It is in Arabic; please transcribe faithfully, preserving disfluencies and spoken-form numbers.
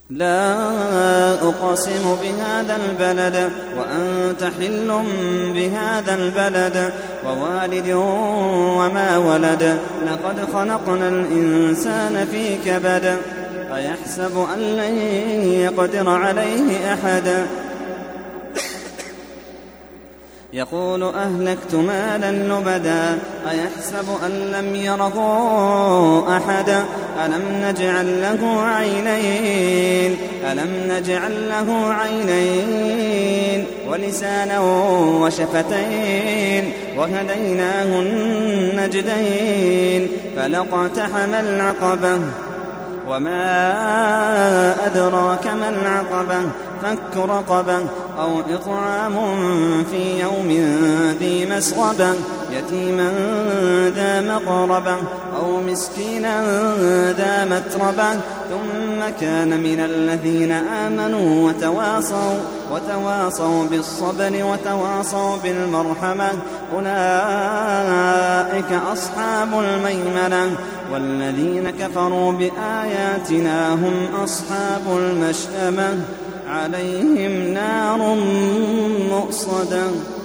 لا أقسم بهذا البلد وأنت حل بهذا البلد ووالد وما ولد لقد خلقنا الإنسان في كبد أيحسب أن لن يقدر عليه أحد يقول أهلكت مالا لبدا أيحسب أن لم يره أحد ألم نجعل له عينين ألم نجعل له عينين ولسانا وشفتين وهديناه النجدين فلاقتحم العقبة وما أدراك ما العقبة فك رقبة أو إطعام في يوم ذي مسغبة يتيما ذا مقربة أو مسكينا ذا متربة ثم كان من الذين آمنوا وتواصوا, وتواصوا بالصبر وتواصوا بالمرحمة أولئك أصحاب الميمنة والذين كفروا بآياتنا هم أصحاب المشأمة عليهم نار مؤصدة.